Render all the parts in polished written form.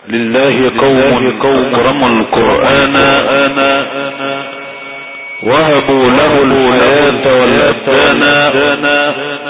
لله قوم أكرموا القرآن وهبوا له الحياة والأبدان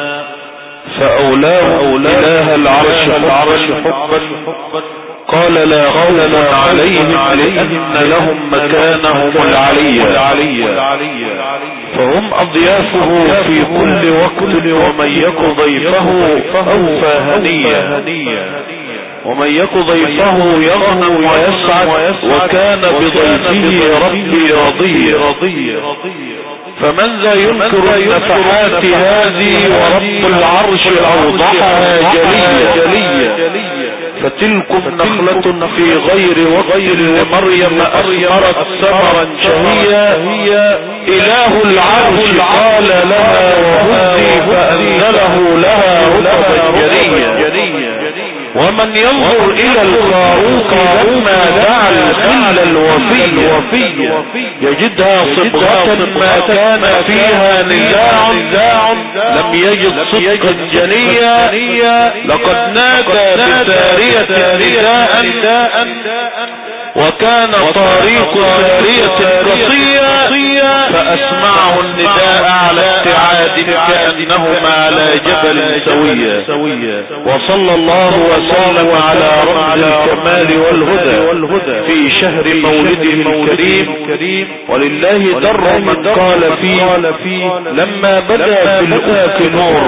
فأولاه إله العرش حبا قال لا خوف عليهم لأن لهم مكانهم العلي فهم أضيافه في كل وقت ومن يك ضيفه أوفى هنيا ومن يك ضيفه يغنم ويسعد وكان بضيفه ربي رضيا فمن ذا ينكر النفحات هذه ورب العرش أوضحها جليا فتلكم نخلة في غير وقت لمريم أثمرت ثمرا شهيا إله العرش قال لها وهزي فأنزله لها رطبا جنيا ومن ينظر إلى الخاروق لما دعا الخل الوفي يجدها صبغة ما كان فيها نزاع لم يجد صدقا جنيا لقد نادى بسارية نداء وكان طريق سارية قصية فأسمعه النداء على ابتعاد كأنهما على جبل سوية وصلى الله وسلم على رمز الكمال والهدى في شهر مولده الكريم ولله در من قال فيه لما بدا في الأفق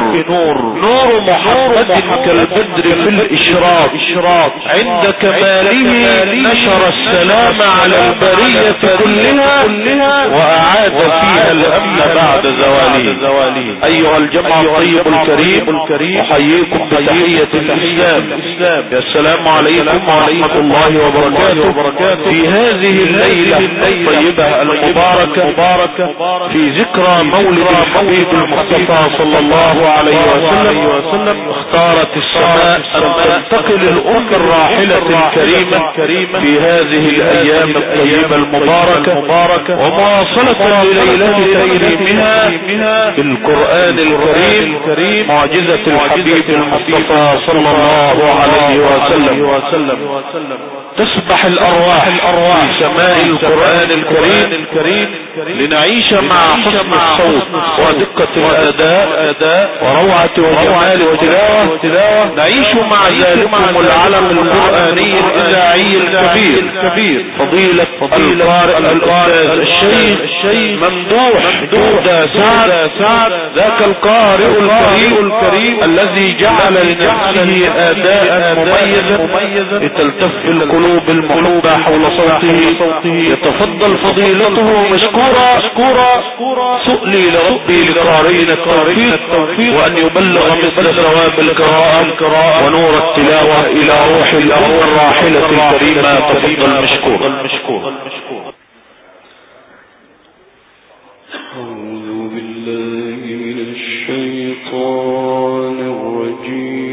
نور محمد كالبدر في الإشراق عند كماله نشر السلام على البرية كلها وأعاد فيها الأمن بعد زواله أيها الجمع الطيب الكريم أحييكم بتحية الإسلام السلام عليكم ورحمة الله وبركاته في هذه الليلة الطيبة المباركة في ذكرى مولد الحبيب المصطفى صلى الله عليه وسلم اختارت السماء أن تنتقل الأم الراحلة الكريمة في هذه الأيام الطيبة المباركة ومواصلة لليلة تكريمها بالقرآن الكريم معجزة الحبيب المصطفى صلى الله عليه وسلم تسبح الأرواح في سماء القرآن الكريم لنعيش مع حسن الصوت ودقة الأداء وروعة وجمال التلاوة نعيش مع ذلكم العلم القرآني الإذاعي الكبير فضيلة القارئ الأستاذ الشيخ ممدوح دودة سعد ذاك القارئ الكريم الذي جعل لنفسه أداء مميزا لتلتف القلوب المحبة حول صوته يتفضل فضيلته مشكورا سؤلي لربي لقارئنا التوفيق وأن يبلغ مثل ثواب القراءة ونور التلاوة إلى روح الأم الراحلة الكريمة تفضل مشكور أعوذ بالله من الشيطان الرجيم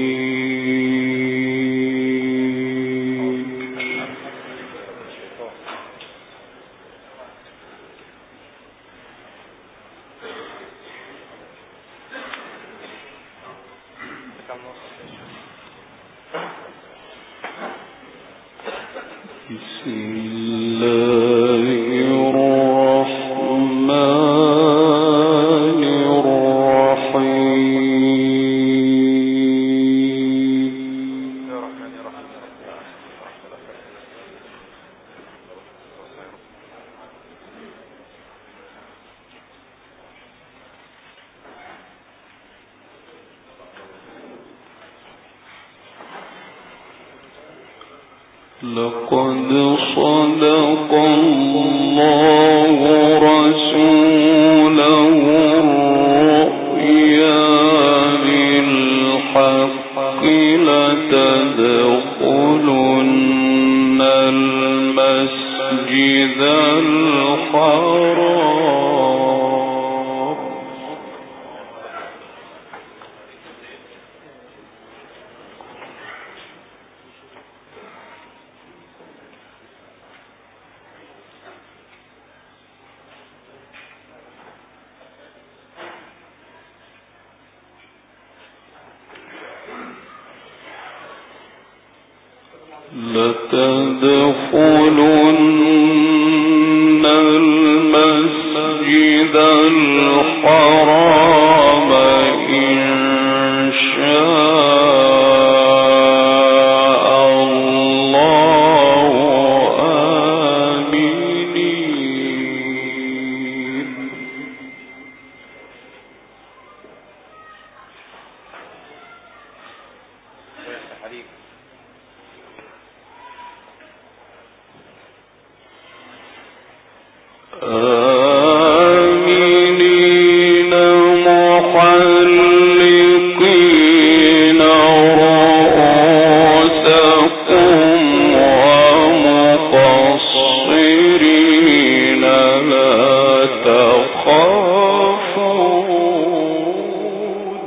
بسم الله الرحمن لقد صدق الله رسوله الرؤيا بالحق لتدخلن المسجد الحرام لتدخلن المسجد الحرام إن شاء الله آمنين. آمنين محلقين رؤوسكم ومقصرين لا تخافون.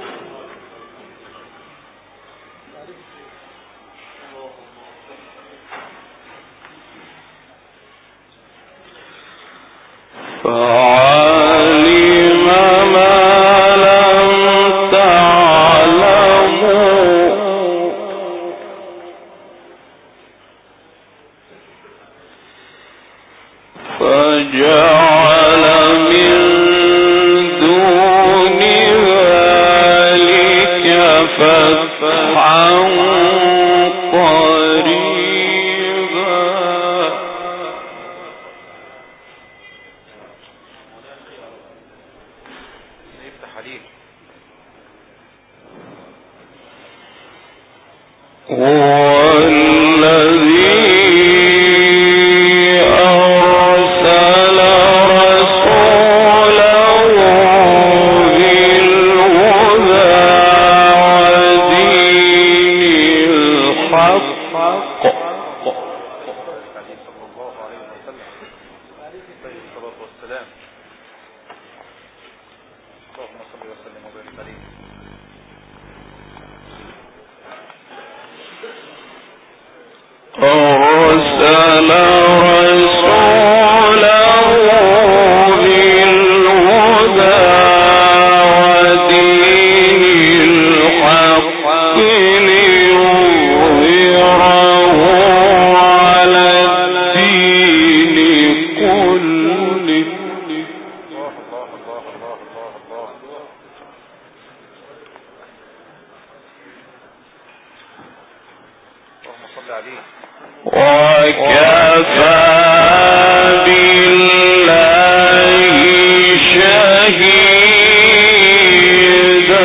فعلم ما لم تعلموا فجعل من دون ذلك فتحا قريبا. هو الذي أرسل رسوله بالهدى ودين الحق أرسل رسوله بالهدى ودين الحق ليظهره على الدين كله. وكفى بالله شهيدا.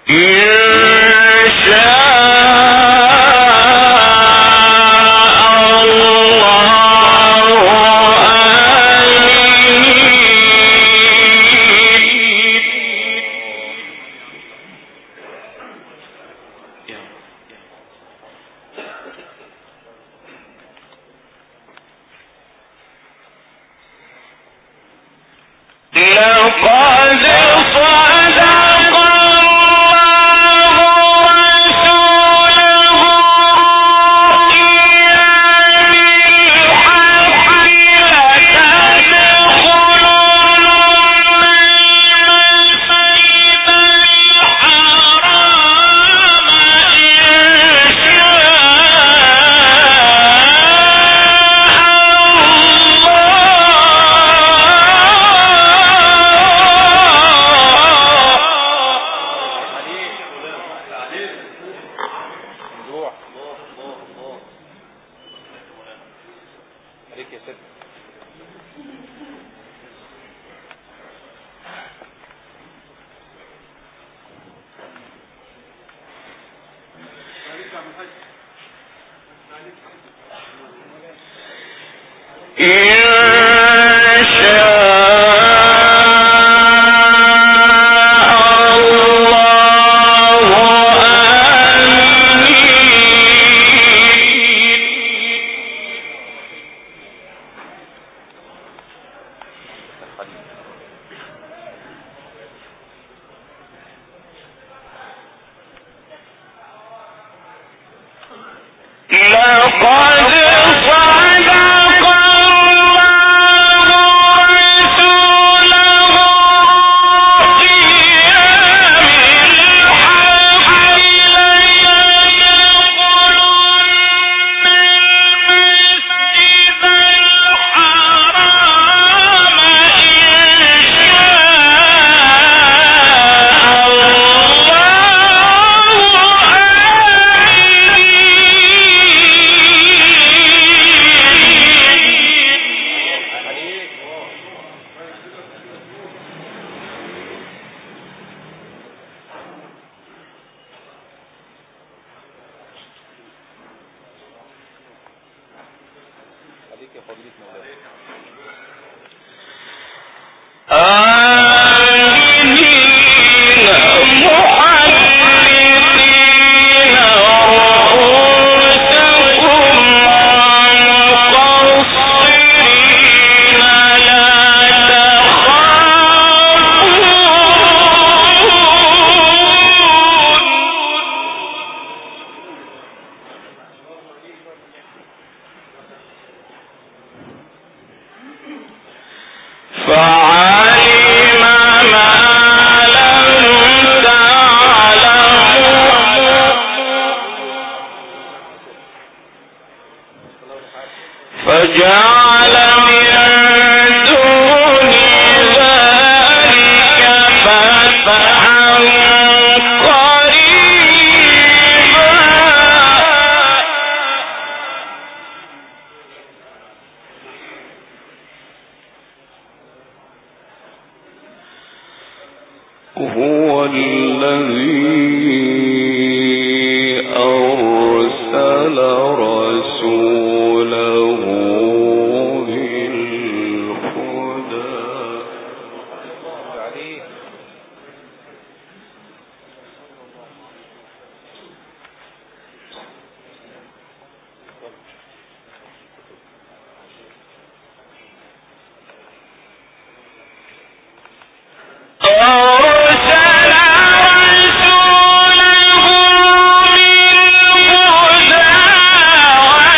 أرسل رسوله بالهدى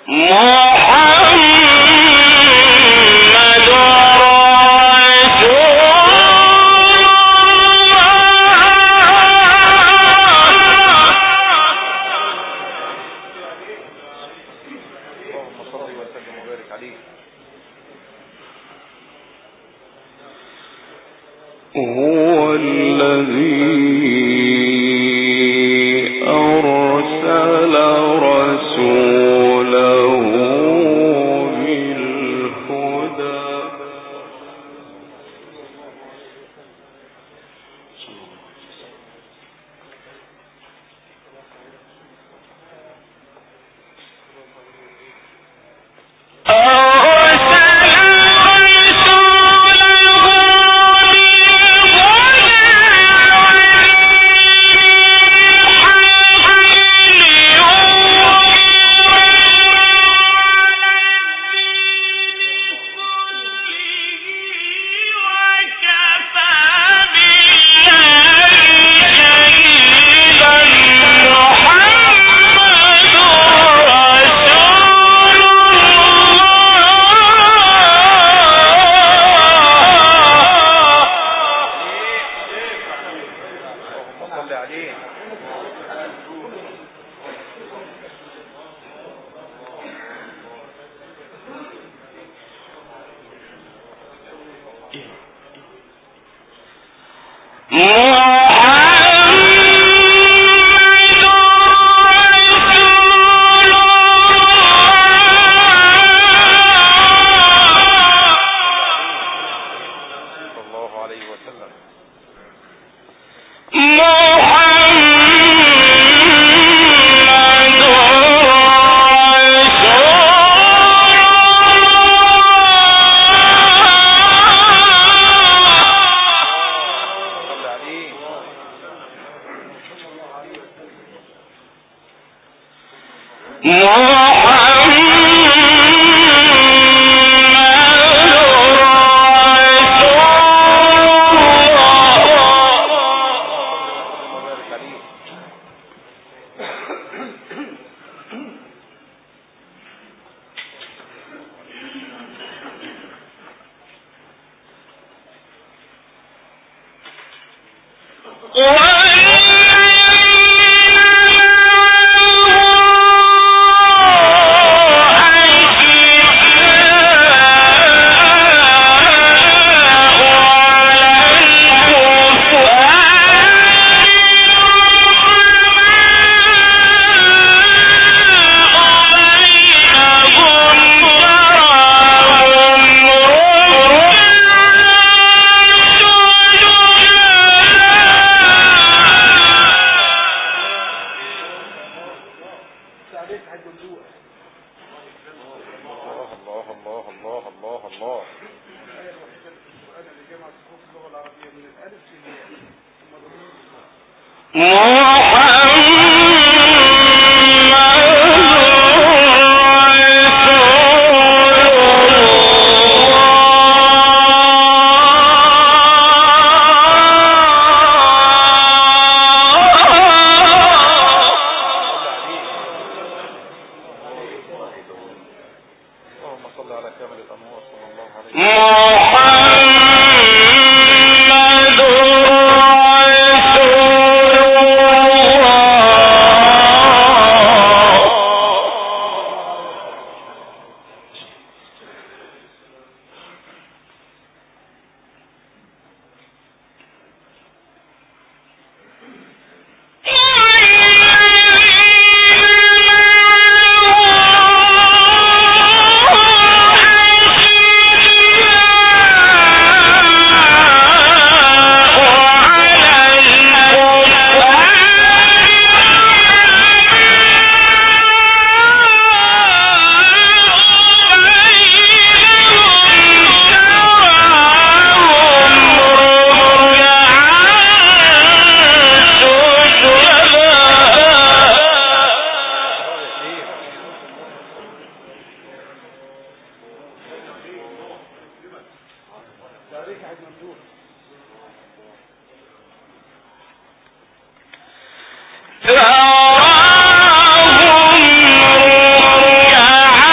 فَأَرَاهُمْ رُؤْيَا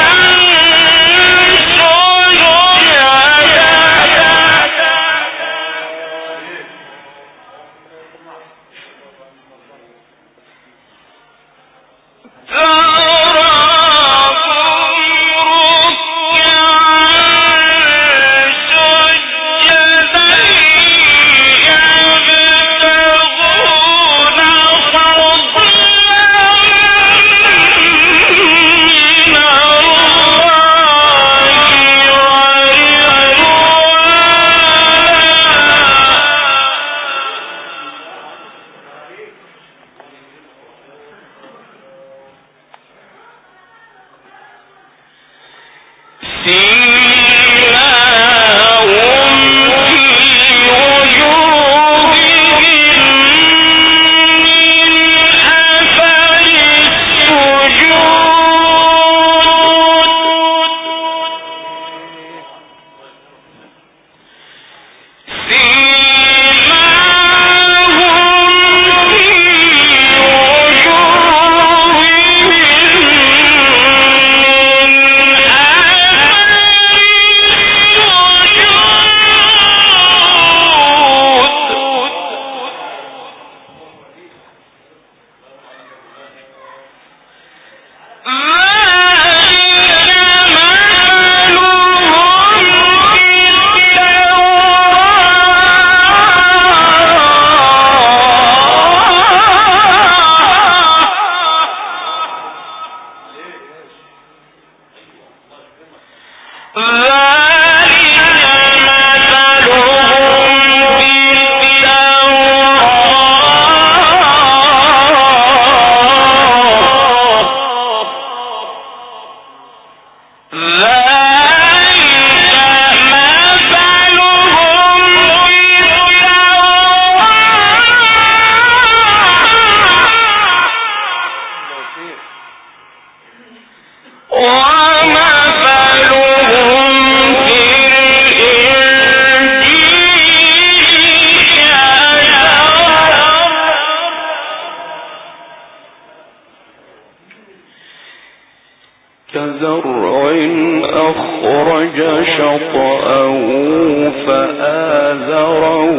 فآزره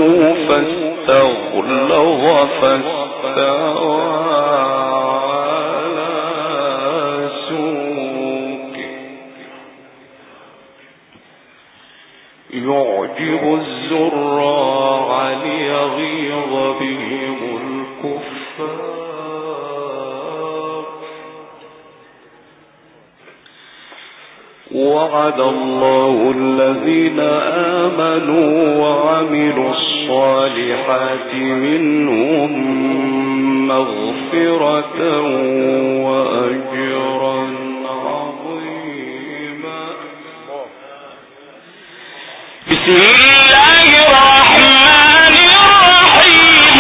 فاستغلظ فاستوى على سوقه يعجب الزراع ليغيظ بهم الكفار وعد الله الذين آمنوا وعملوا الصالحات منهم مغفرة وأجرا عظيما. بسم الله الرحمن الرحيم.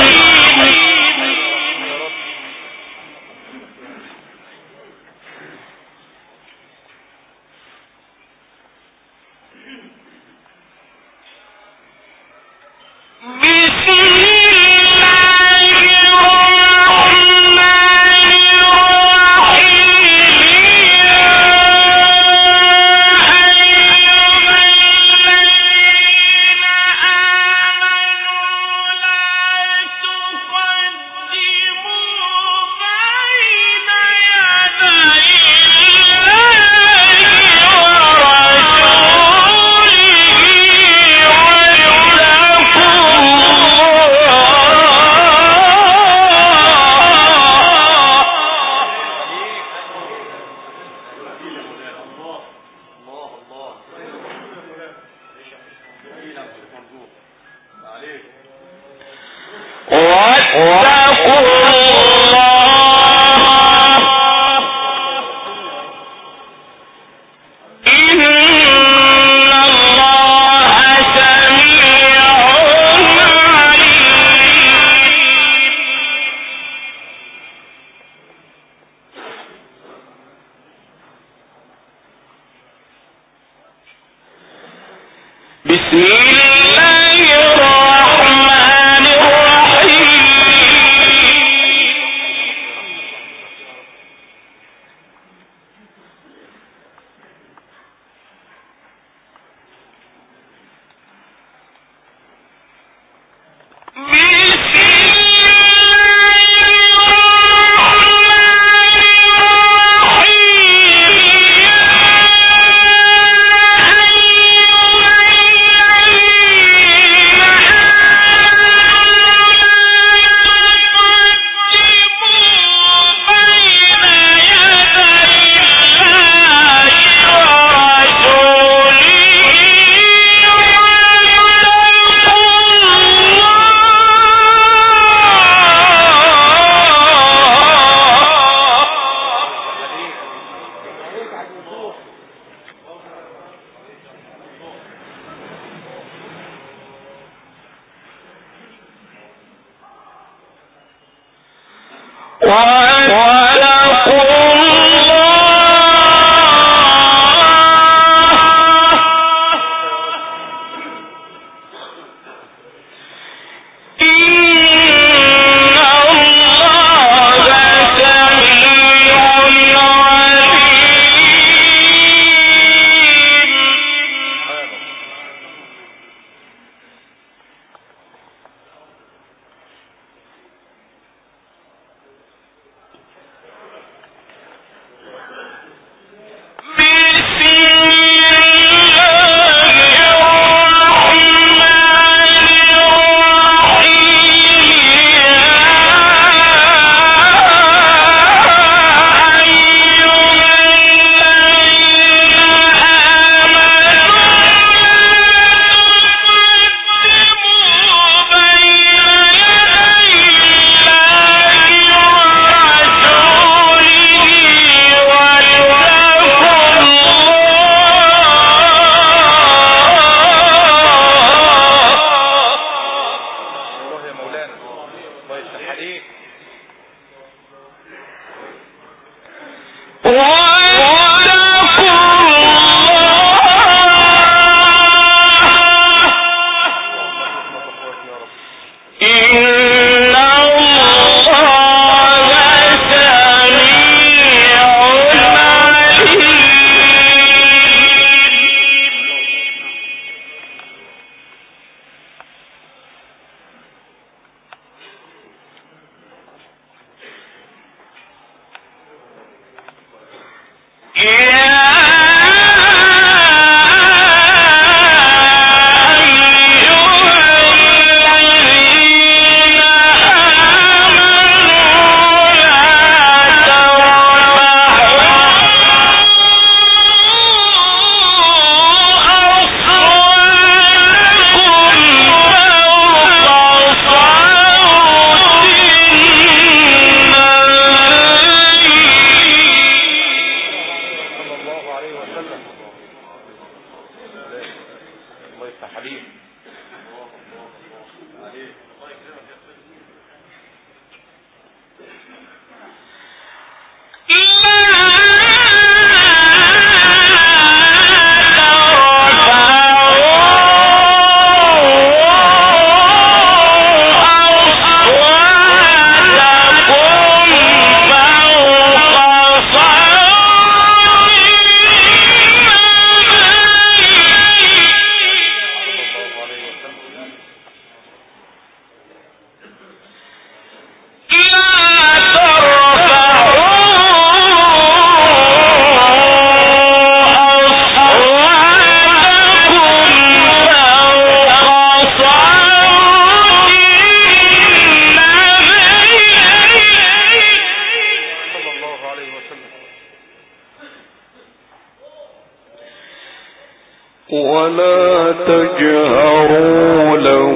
ولا تجهروا له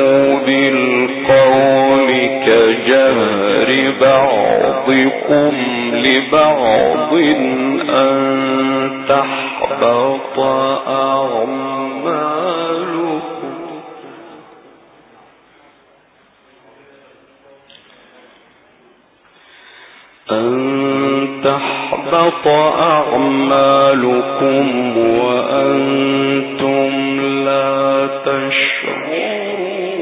بالقول كجهر بعضكم لبعض أن تحبط أعمالكم وأنتم لا تشعرون.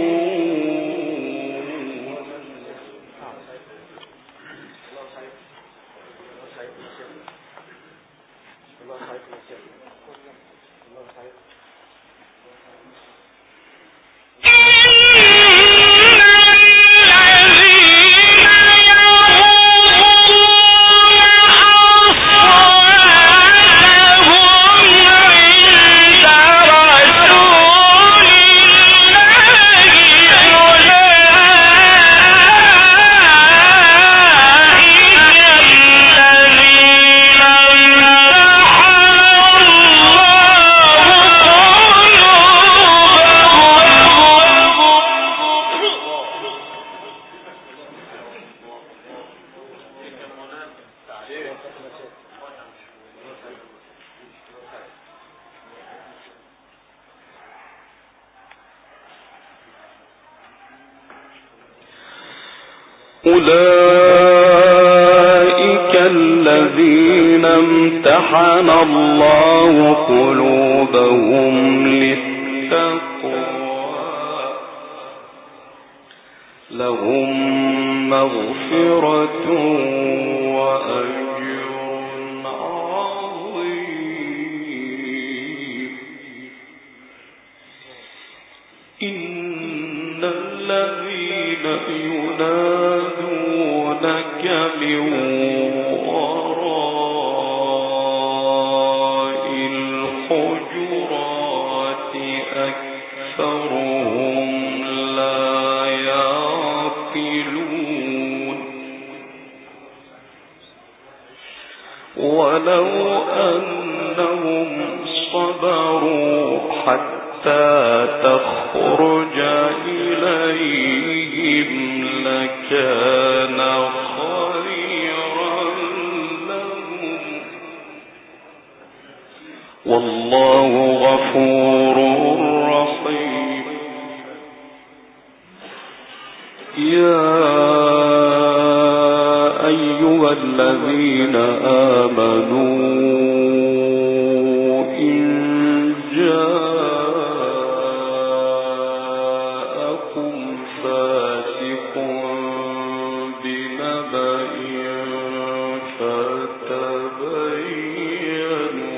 أولئك الذين امتحن الله قلوبهم للتقوى لهم مغفرة وأجر عظيم. إن الذين ينادونك من وراء الحجرات أكثرهم لا يعقلون. ولو أنهم صبروا حتى تخرج إليهم لكان خيرا لهم والله غفور رحيم. يا أيها الذين آمنوا إن جاءكم فاسق بنبأ فتبينوا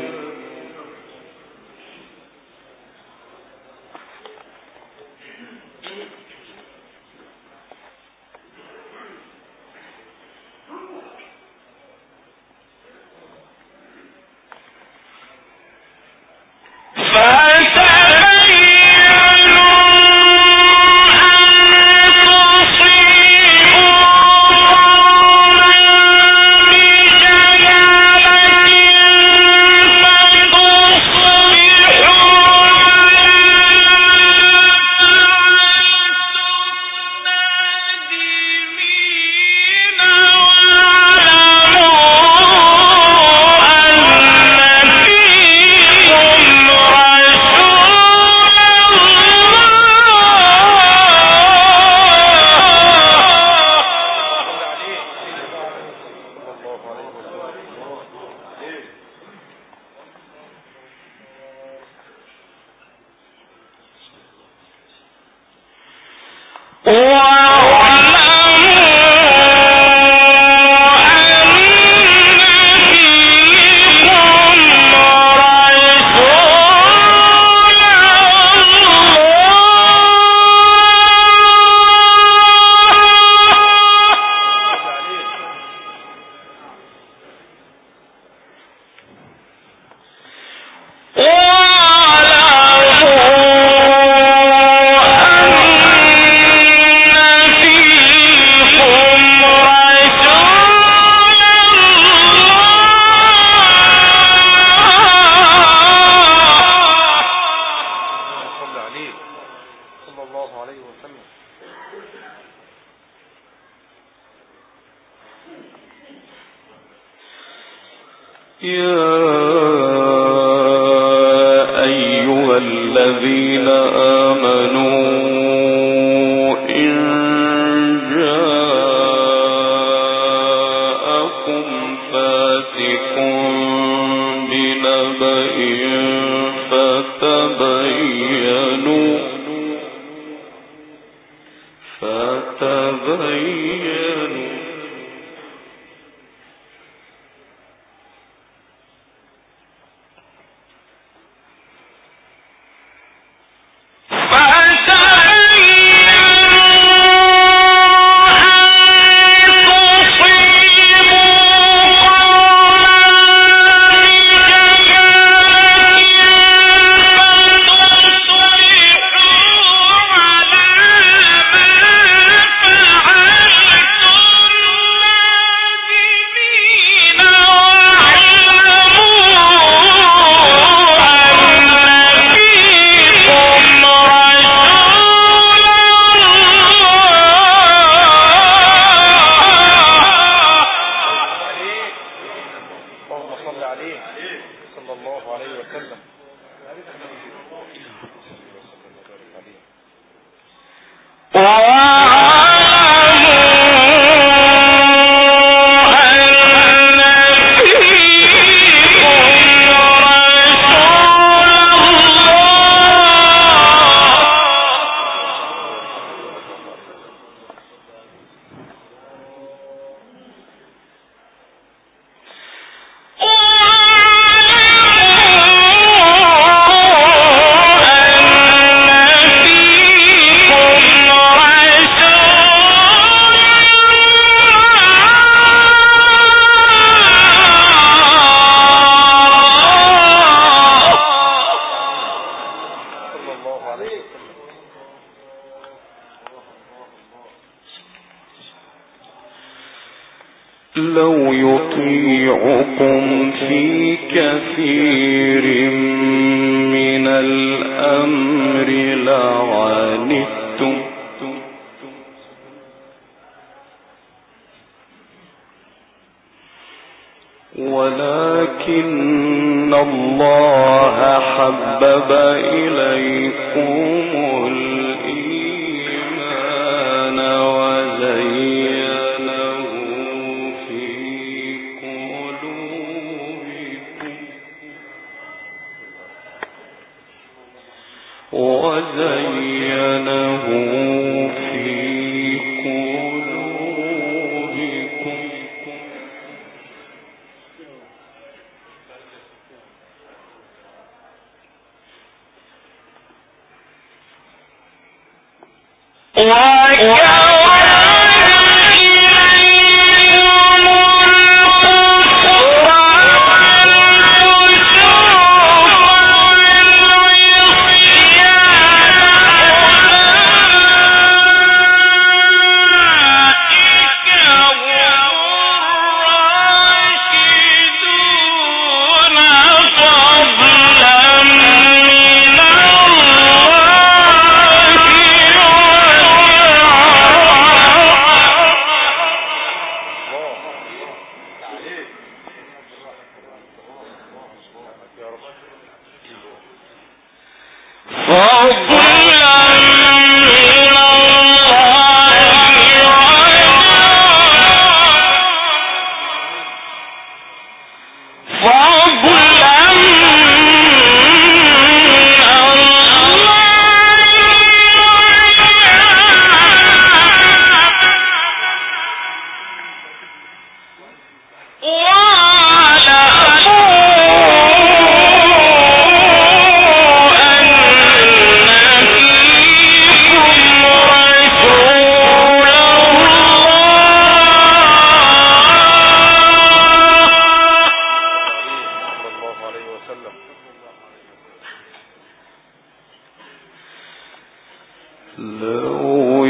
أن تصيبوا لو يطيعكم في كثير من الأمر لعنتم ولكن الله حبب إليكم الإيمان وزينه في قلوبكم لو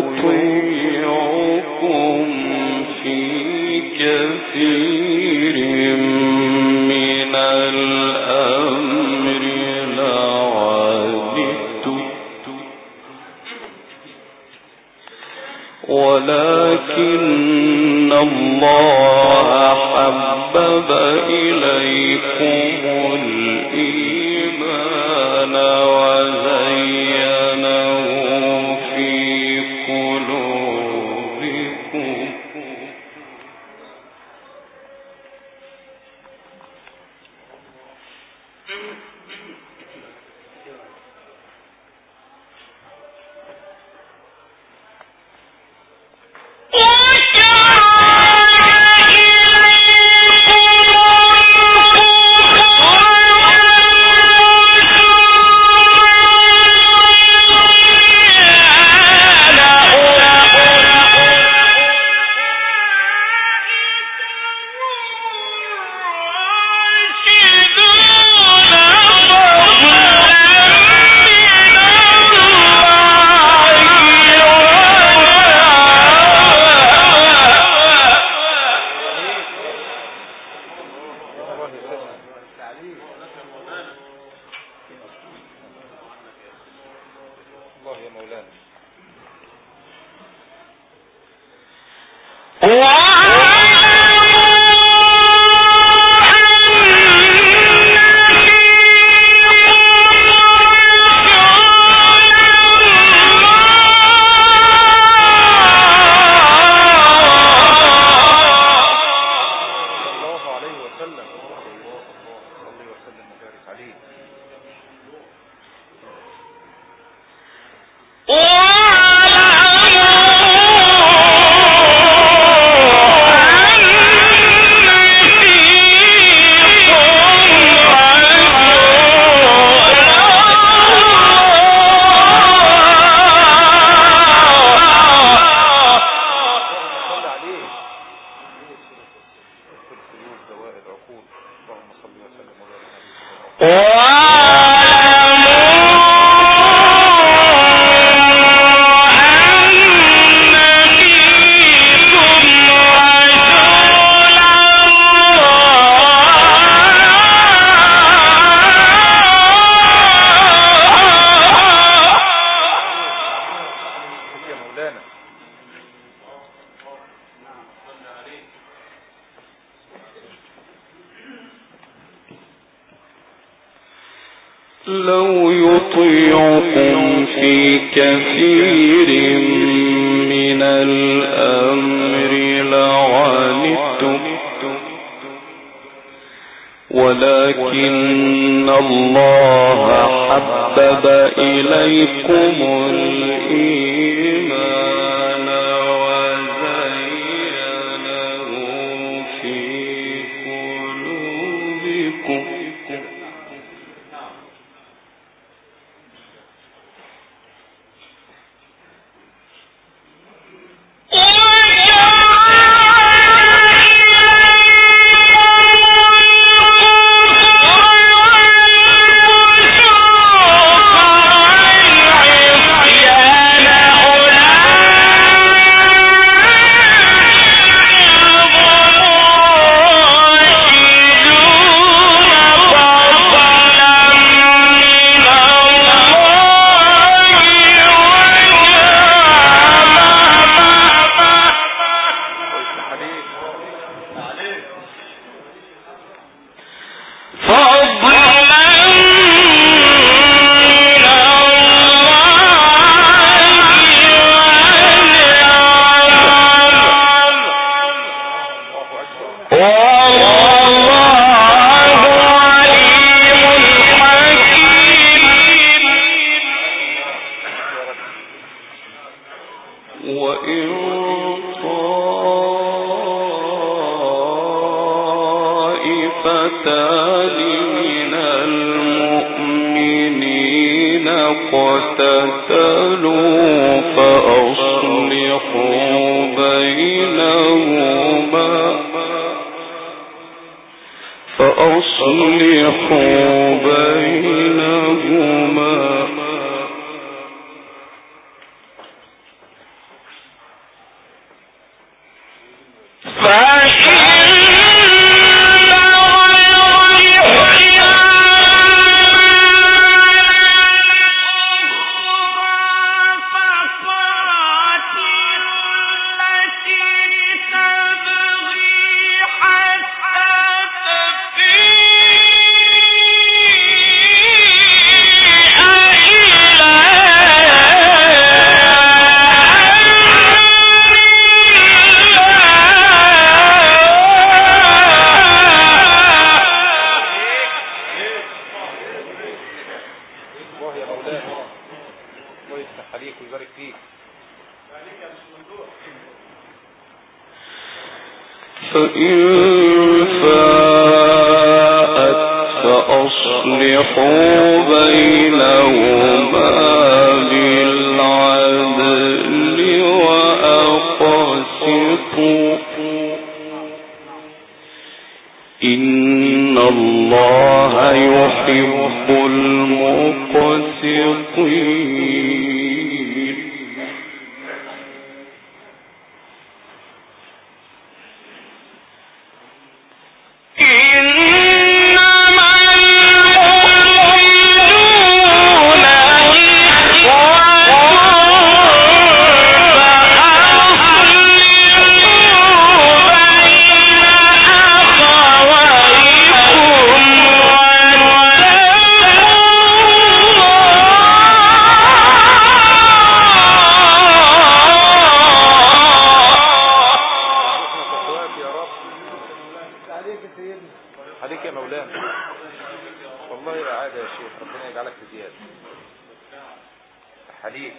يطيعكم في كثير من الأمر لعنتم ولكن الله حبب إليكم الإيمان وزينه في قلوبكم لو يطيعكم في كثير من الأمر لعنتم ولكن الله حبب إليكم الإيمان وزينه في قلوبكم فأصلحوا بينهما عليك ويبارك فيك. فإن فاءت فأصلحوا بينهما بالعدل وأقسطوا إن الله يحب المقسطين. عليك يا مولانا، والله لا عادة يا شيخ، ربنا يجعلك في زيادة. حليم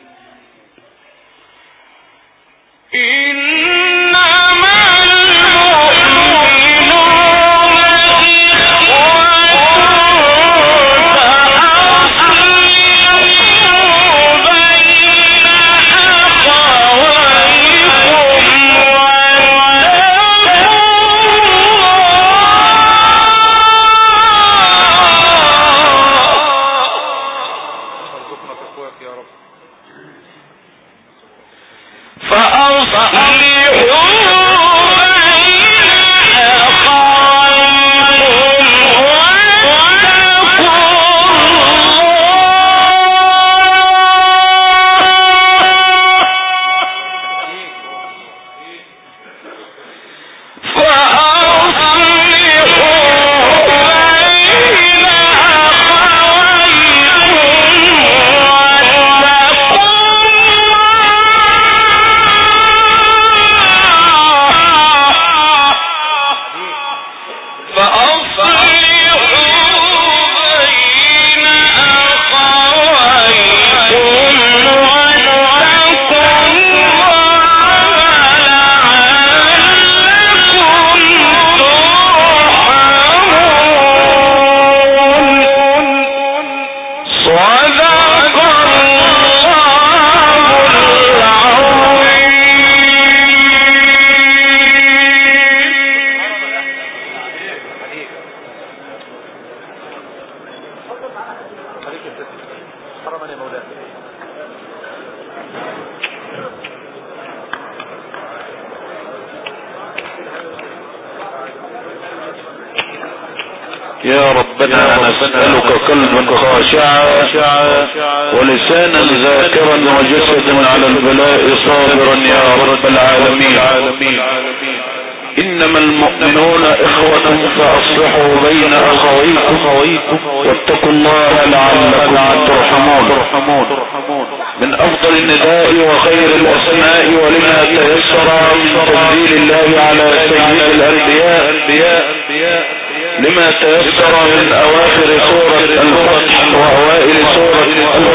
يا ربنا نسألك قلبا خاشعا ولسانا ذاكرا وجسدا على البلاء صابرا يا رب العالمين. إنما المؤمنون إخوة فأصلحوا بين أخويكم واتقوا الله لعلكم ترحمون. من أفضل النداء وخير الأسماء ولما تيسر من تنزيل الله على سيد الأنبياء لما تيسر من أواخر سورة الفتح وأوائل سورة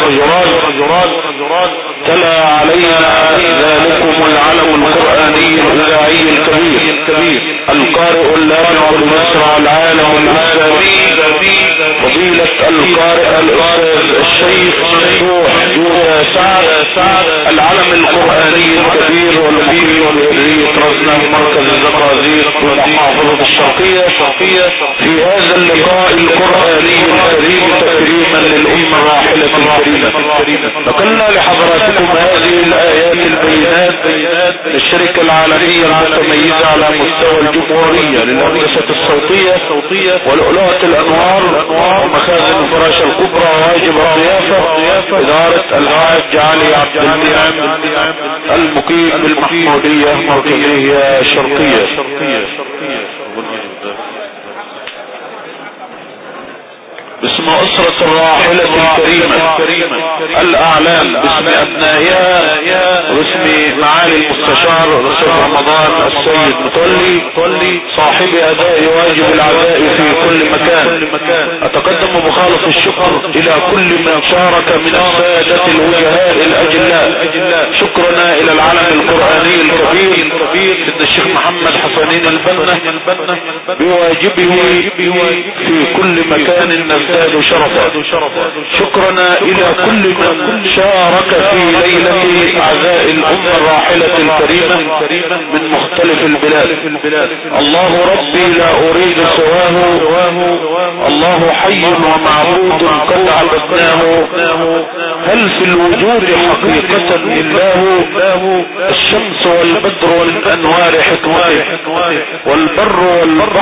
الحجرات تلا علينا ذلكم العلم القرآني الإذاعي الكبير القارئ اللامع بمصر العالم الإسلامي فضيلة القارئ الأستاذ الشيخ مفتوح يوسف سعد العلم القرآني الكبير والمقيم بإدرية رزنة مركز الزقازيق والمحافظة الشرقية في هذا اللقاء القرآني الكريم تكريما للأمة الراحلة الكريمة. نقلنا لحضراتكم هذه الآيات البينات للشركة العالمية المتميزة على مستوى الجمهورية للهندسة الصوتية ولؤلؤة الأنوار ومخازن الفراشة الكبرى واجب الضيافة إدارة الحاج علي عبد المنعم المقيم بالمحمودية مركزية شرقية. باسم أسرة الراحلة الكريمة الأعلام باسم أبنائها واسم معالي المستشار الاستاذ رمضان السيد متولي صاحب اداء واجب العزاء في كل مكان. اتقدم بخالص الشكر الى كل من شارك من السادة الوجهاء الاجلاء. شكرنا الى العلم القرآني الكبير سيد الشيخ محمد حسنين البنا بواجبه في كل مكان نزداد شرفا. شكرنا الى كل من شارك في ليلة عزاء الامة الراحلة الكريمة من مختلف البلاد. الله ربي لا اريد سواه، الله حي ومعبود قد عبدناه. هل في الوجود حقيقة الله؟ الشمس والبدر والانوار حكمته، والبر والبحر